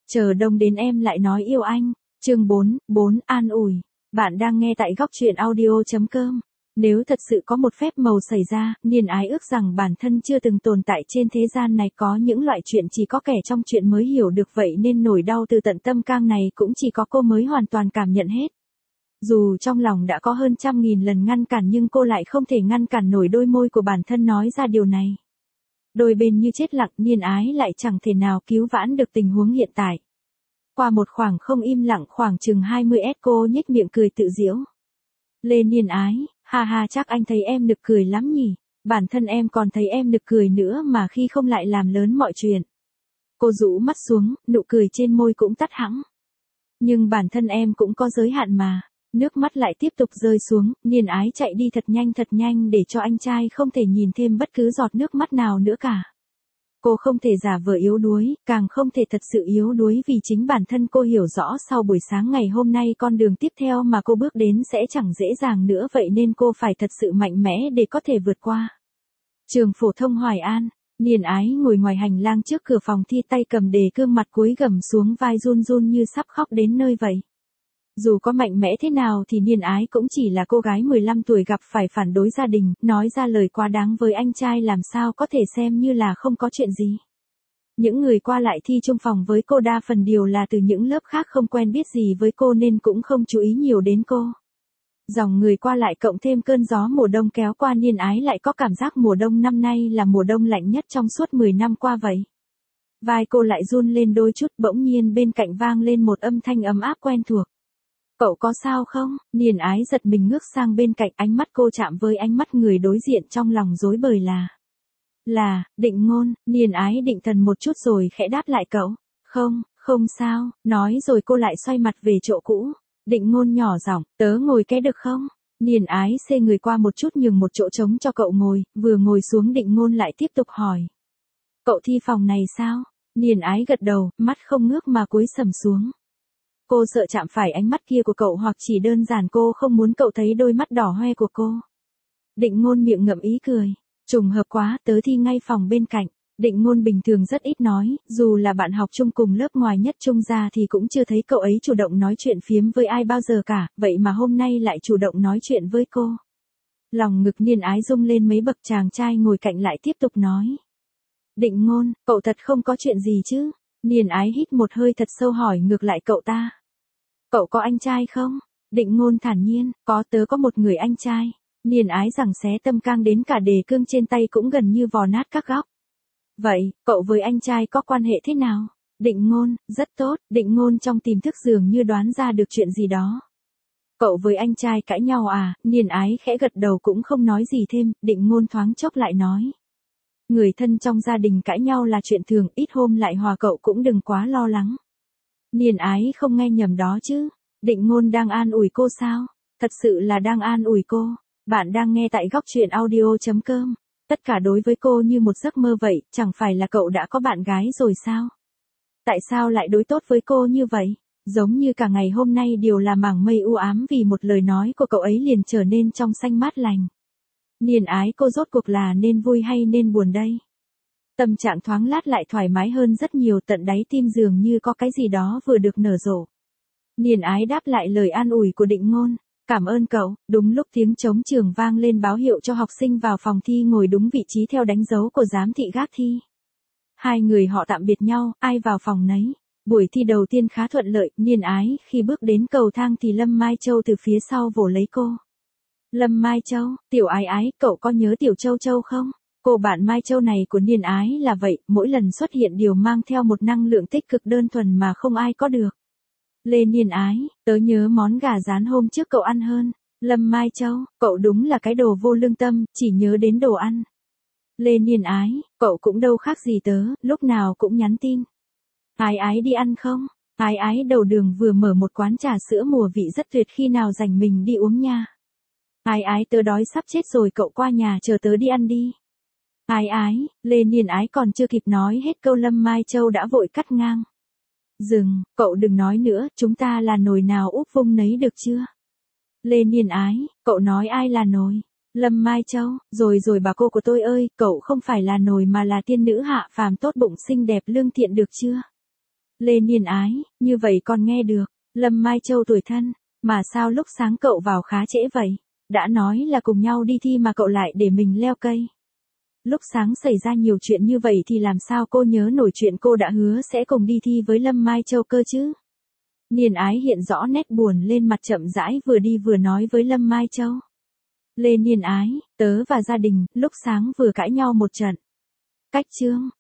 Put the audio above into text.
Chờ đông đến em lại nói yêu anh. Chương 4 an ủi. Bạn đang nghe tại góc truyện audio.com. Nếu thật sự có một phép màu xảy ra, Niên Ái ước rằng bản thân chưa từng tồn tại trên thế gian này, có những loại chuyện chỉ có kẻ trong chuyện mới hiểu được, vậy nên nỗi đau từ tận tâm can này cũng chỉ có cô mới hoàn toàn cảm nhận hết. Dù trong lòng đã có hơn 100.000 lần ngăn cản nhưng cô lại không thể ngăn cản nổi đôi môi của bản thân nói ra điều này. Đôi bên như chết lặng, Niên Ái lại chẳng thể nào cứu vãn được tình huống hiện tại. Qua một khoảng không im lặng khoảng chừng 20s, cô nhếch miệng cười tự giễu. Lên Niên Ái, ha ha, chắc anh thấy em nực cười lắm nhỉ, bản thân em còn thấy em nực cười nữa mà khi không lại làm lớn mọi chuyện. Cô rũ mắt xuống, nụ cười trên môi cũng tắt hẳn. Nhưng bản thân em cũng có giới hạn mà. Nước mắt lại tiếp tục rơi xuống, Niên Ái chạy đi thật nhanh để cho anh trai không thể nhìn thêm bất cứ giọt nước mắt nào nữa cả. Cô không thể giả vờ yếu đuối, càng không thể thật sự yếu đuối vì chính bản thân cô hiểu rõ sau buổi sáng ngày hôm nay con đường tiếp theo mà cô bước đến sẽ chẳng dễ dàng nữa, vậy nên cô phải thật sự mạnh mẽ để có thể vượt qua. Trường phổ thông Hoài An, Niên Ái ngồi ngoài hành lang trước cửa phòng thi, tay cầm đề cương, mặt cúi gằm xuống vai, run run như sắp khóc đến nơi vậy. Dù có mạnh mẽ thế nào thì Niên Ái cũng chỉ là cô gái 15 tuổi gặp phải phản đối gia đình, nói ra lời quá đáng với anh trai làm sao có thể xem như là không có chuyện gì. Những người qua lại thi chung phòng với cô đa phần đều là từ những lớp khác không quen biết gì với cô nên cũng không chú ý nhiều đến cô. Dòng người qua lại cộng thêm cơn gió mùa đông kéo qua, Niên Ái lại có cảm giác mùa đông năm nay là mùa đông lạnh nhất trong suốt 10 năm qua vậy. Vai cô lại run lên đôi chút, bỗng nhiên bên cạnh vang lên một âm thanh ấm áp quen thuộc. Cậu có sao không? Niên Ái giật mình ngước sang bên cạnh, ánh mắt cô chạm với ánh mắt người đối diện, trong lòng rối bời là, Định Ngôn. Niên Ái định thần một chút rồi khẽ đáp lại cậu. Không sao, nói rồi cô lại xoay mặt về chỗ cũ. Định Ngôn nhỏ giọng, tớ ngồi cái được không? Niên Ái xê người qua một chút nhường một chỗ trống cho cậu ngồi, vừa ngồi xuống Định Ngôn lại tiếp tục hỏi. Cậu thi phòng này sao? Niên Ái gật đầu, mắt không ngước mà cúi sầm xuống. Cô sợ chạm phải ánh mắt kia của cậu, hoặc chỉ đơn giản cô không muốn cậu thấy đôi mắt đỏ hoe của cô. Định Ngôn miệng ngậm ý cười. Trùng hợp quá, tớ thi ngay phòng bên cạnh. Định Ngôn bình thường rất ít nói, dù là bạn học chung cùng lớp ngoài nhất trung ra thì cũng chưa thấy cậu ấy chủ động nói chuyện phiếm với ai bao giờ cả, vậy mà hôm nay lại chủ động nói chuyện với cô. Lòng ngực Niên Ái rung lên mấy bậc, chàng trai ngồi cạnh lại tiếp tục nói. Định Ngôn, cậu thật không có chuyện gì chứ? Niên Ái hít một hơi thật sâu hỏi ngược lại cậu ta. Cậu có anh trai không? Định Ngôn thản nhiên, tớ có một người anh trai. Niên Ái giằng xé tâm can đến cả đề cương trên tay cũng gần như vò nát các góc. Vậy, cậu với anh trai có quan hệ thế nào? Định Ngôn, rất tốt. Định Ngôn trong tiềm thức dường như đoán ra được chuyện gì đó. Cậu với anh trai cãi nhau à? Niên Ái khẽ gật đầu cũng không nói gì thêm. Định Ngôn thoáng chốc lại nói. Người thân trong gia đình cãi nhau là chuyện thường, ít hôm lại hòa, cậu cũng đừng quá lo lắng. Niên Ái không nghe nhầm đó chứ? Định Ngôn đang an ủi cô sao? Thật sự là đang an ủi cô. Bạn đang nghe tại góc truyện audio.com. Tất cả đối với cô như một giấc mơ vậy, chẳng phải là cậu đã có bạn gái rồi sao? Tại sao lại đối tốt với cô như vậy? Giống như cả ngày hôm nay đều là mảng mây u ám, vì một lời nói của cậu ấy liền trở nên trong xanh mát lành. Niên Ái, cô rốt cuộc là nên vui hay nên buồn đây? Tâm trạng thoáng lát lại thoải mái hơn rất nhiều, tận đáy tim dường như có cái gì đó vừa được nở rộ. Niên Ái đáp lại lời an ủi của Định Ngôn. Cảm ơn cậu. Đúng lúc tiếng trống trường vang lên báo hiệu cho học sinh vào phòng thi ngồi đúng vị trí theo đánh dấu của giám thị gác thi. Hai người họ tạm biệt nhau, ai vào phòng nấy. Buổi thi đầu tiên khá thuận lợi, Niên Ái khi bước đến cầu thang thì Lâm Mai Châu từ phía sau vồ lấy cô. Lâm Mai Châu, Tiểu Ái Ái, cậu có nhớ Tiểu Châu Châu không? Cô bạn Mai Châu này của Niên Ái là vậy, mỗi lần xuất hiện đều mang theo một năng lượng tích cực đơn thuần mà không ai có được. Lê Niên Ái, tớ nhớ món gà rán hôm trước cậu ăn hơn. Lâm Mai Châu, cậu đúng là cái đồ vô lương tâm, chỉ nhớ đến đồ ăn. Lê Niên Ái, cậu cũng đâu khác gì tớ, lúc nào cũng nhắn tin. Ái Ái đi ăn không? Ái Ái đầu đường vừa mở một quán trà sữa mùa vị rất tuyệt, khi nào rảnh mình đi uống nha. Ái Ái, tớ đói sắp chết rồi, cậu qua nhà chờ tớ đi ăn đi. Ái Ái, Lê Niên Ái còn chưa kịp nói hết câu Lâm Mai Châu đã vội cắt ngang. Dừng, cậu đừng nói nữa, chúng ta là nồi nào úp vung nấy được chưa? Lê Niên Ái, cậu nói ai là nồi? Lâm Mai Châu, rồi bà cô của tôi ơi, cậu không phải là nồi mà là tiên nữ hạ phàm tốt bụng xinh đẹp lương thiện được chưa? Lê Niên Ái, như vậy con nghe được, Lâm Mai Châu tuổi thân, mà sao lúc sáng cậu vào khá trễ vậy? Đã nói là cùng nhau đi thi mà cậu lại để mình leo cây. Lúc sáng xảy ra nhiều chuyện như vậy thì làm sao cô nhớ nổi chuyện cô đã hứa sẽ cùng đi thi với Lâm Mai Châu cơ chứ? Niên Ái hiện rõ nét buồn lên mặt, chậm rãi vừa đi vừa nói với Lâm Mai Châu. Lê Niên Ái, tớ và gia đình, lúc sáng vừa cãi nhau một trận. Cách chương.